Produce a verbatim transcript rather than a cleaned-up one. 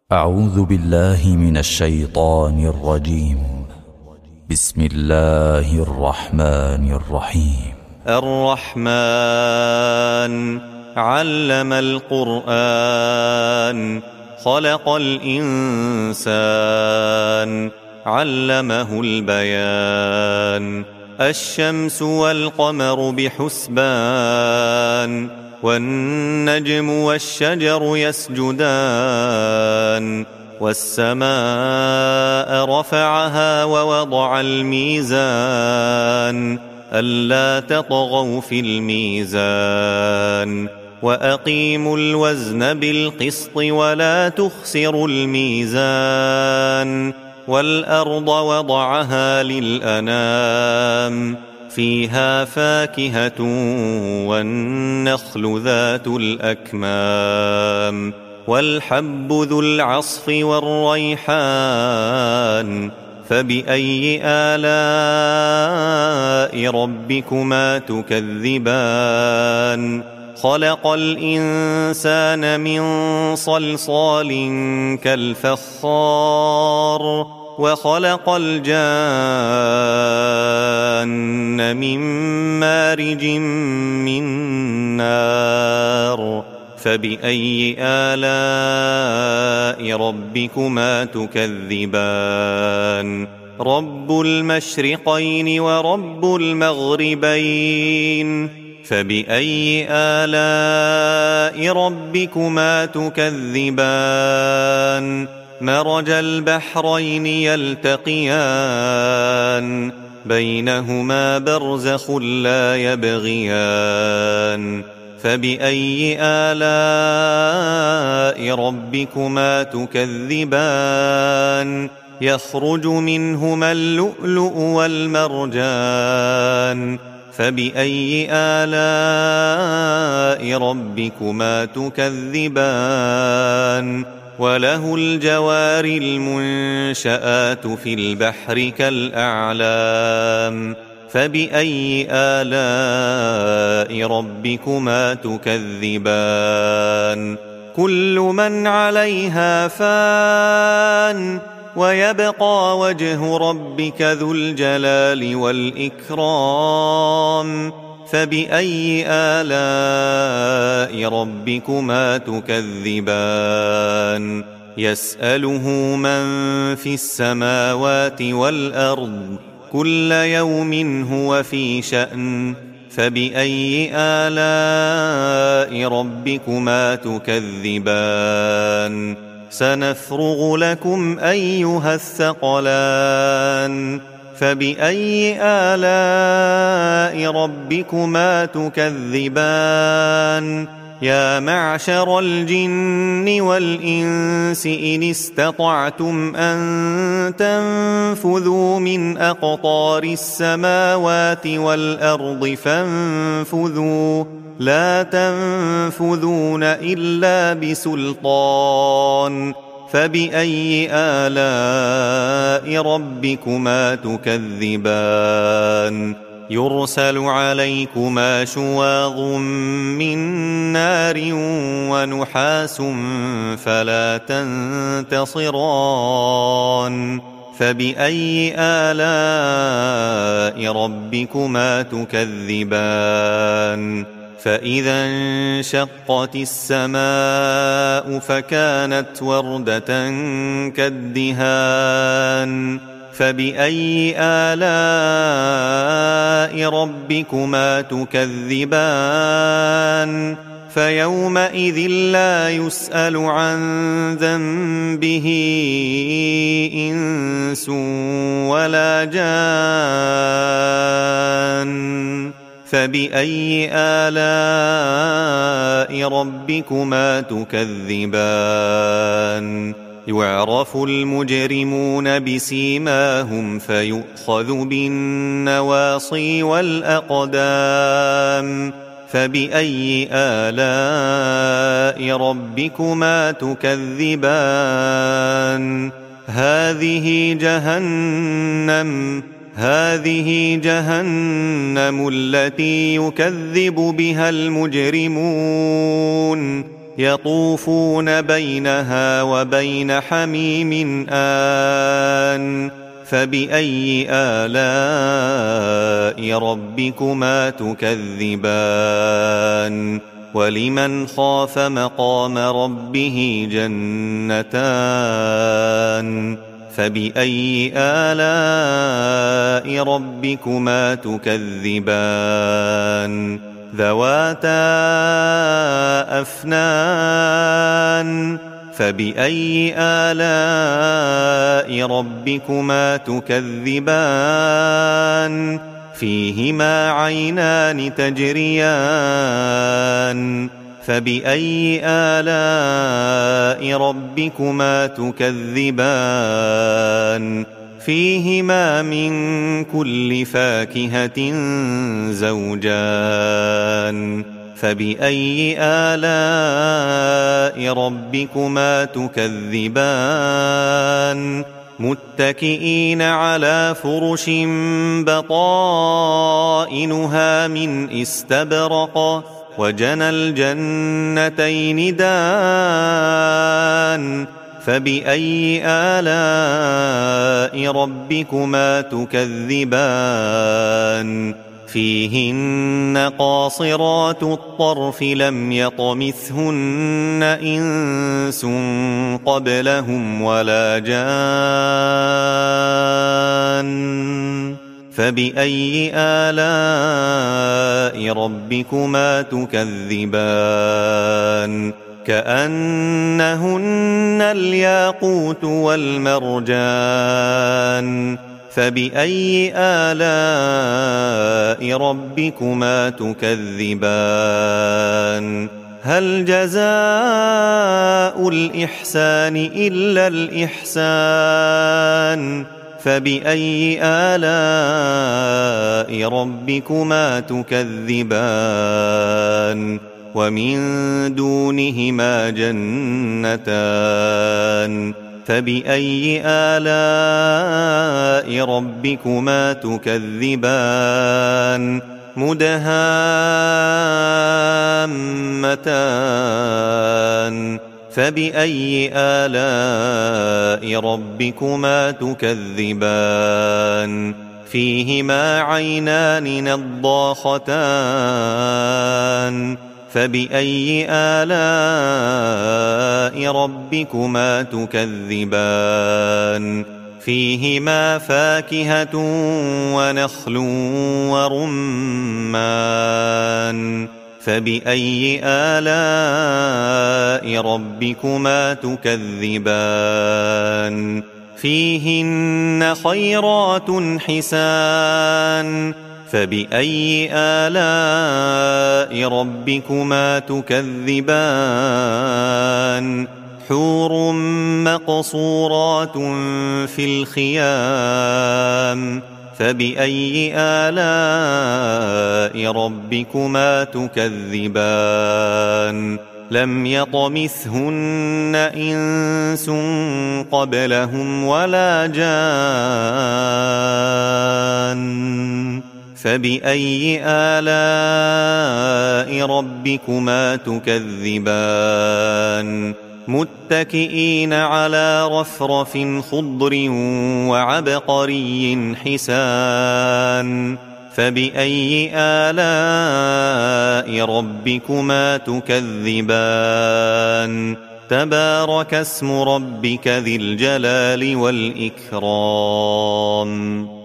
أعوذ بالله من الشيطان الرجيم. بسم الله الرحمن الرحيم. الرحمن علم القرآن خلق الإنسان علمه البيان. الشمس والقمر بحسبان والنجم والشجر يسجدان. والسماء رفعها ووضع الميزان ألا تطغوا في الميزان وأقيموا الوزن بالقسط ولا تخسروا الميزان. والأرض وضعها للأنام فيها فاكهة والنخل ذات الأكمام والحب ذو العصف والريحان. فبأي آلاء ربكما تكذبان؟ خلق الإنسان من صلصال كالفخار وخلق الجان من مارج من نار. فبأي آلاء ربكما تكذبان؟ رب المشرقين ورب المغربين. فبأي آلاء ربكما تكذبان؟ مرج البحرين يلتقيان بينهما برزخ لا يبغيان. فبأي آلاء ربكما تكذبان؟ يخرج منهما اللؤلؤ والمرجان. فبأي آلاء ربكما تكذبان؟ وله الجوار المنشآت في البحر كالأعلام. فبأي آلاء ربكما تكذبان؟ كل من عليها فان ويبقى وجه ربك ذو الجلال والإكرام. فبأي آلاء ربكما تكذبان؟ يسأله من في السماوات والأرض كل يوم هو في شأن. فبأي آلاء ربكما تكذبان؟ سنفرغ لكم أيها الثقلان. فبأي آلاء ربكما تكذبان؟ يا معشر الجن والإنس إن استطعتم أن تنفذوا من أقطار السماوات والأرض فانفذوا لا تنفذون إلا بسلطان. فبأي آلاء ربكما تكذبان؟ يرسل عليكما شواظ من نار ونحاس فلا تنتصران. فبأي آلاء ربكما تكذبان؟ فإذا انشقت السماء فكانت وردة كالدهان. فبأي آلاء ربكما تكذبان؟ فيومئذ لا يسأل عن ذنبه إنس ولا جان. فبأي آلاء ربكما تكذبان؟ يعرف المجرمون بسيماهم فيؤخذ بالنواصي والأقدام. فبأي آلاء ربكما تكذبان؟ هذه جهنم هذه جهنم التي يكذب بها المجرمون. يطوفون بينها وبين حميم آن فبأي آلاء ربكما تكذبان ولمن خاف مقام ربه جنتان فبأي آلاء ربكما تكذبان ذواتا أفنان فبأي آلاء ربكما تكذبان فيهما عينان تجريان فبأي آلاء ربكما تكذبان فيهما من كل فاكهة زوجان فبأي آلاء ربكما تكذبان متكئين على فرش بطائنها من استبرق وجنى الجنتين دان فبأي آلاء ربكما تكذبان فيهن قاصرات الطرف لم يطمثهن إنس قبلهم ولا جان فبأي آلاء ربكما تكذبان كأنهن الياقوت والمرجان فبأي آلاء ربكما تكذبان هل جزاء الإحسان إلا الإحسان فبأي آلاء ربكما تكذبان ومن دونهما جنتان فبأي آلاء ربكما تكذبان مدهامتان فبأي آلاء ربكما تكذبان فيهما عينان نضاختان فبأي آلاء ربكما تكذبان فيهما فاكهة ونخل ورمان فبأي آلاء ربكما تكذبان فيهن خيرات حسان فبأي آلاء ربكما تكذبان حور مقصورات في الخيام فبأي آلاء ربكما تكذبان لم يطمثهن إنس قبلهم ولا جان فبأي آلاء ربكما تكذبان متكئين على رفرف خضر وعبقري حسان فبأي آلاء ربكما تكذبان تبارك اسم ربك ذي الجلال والإكرام